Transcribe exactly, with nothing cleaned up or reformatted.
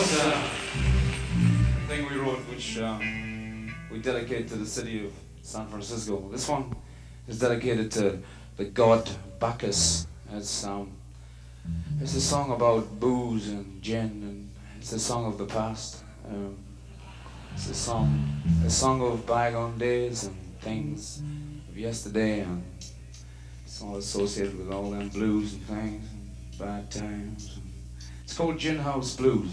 was a thing we wrote which um, we dedicate to the city of San Francisco. This one is dedicated to the god Bacchus. It's um, it's a song about booze and gin, and it's a song of the past. Um, it's a song, a song of bygone days and things of yesterday, and it's all associated with all them blues and things and bad times. It's called Gin House Blues.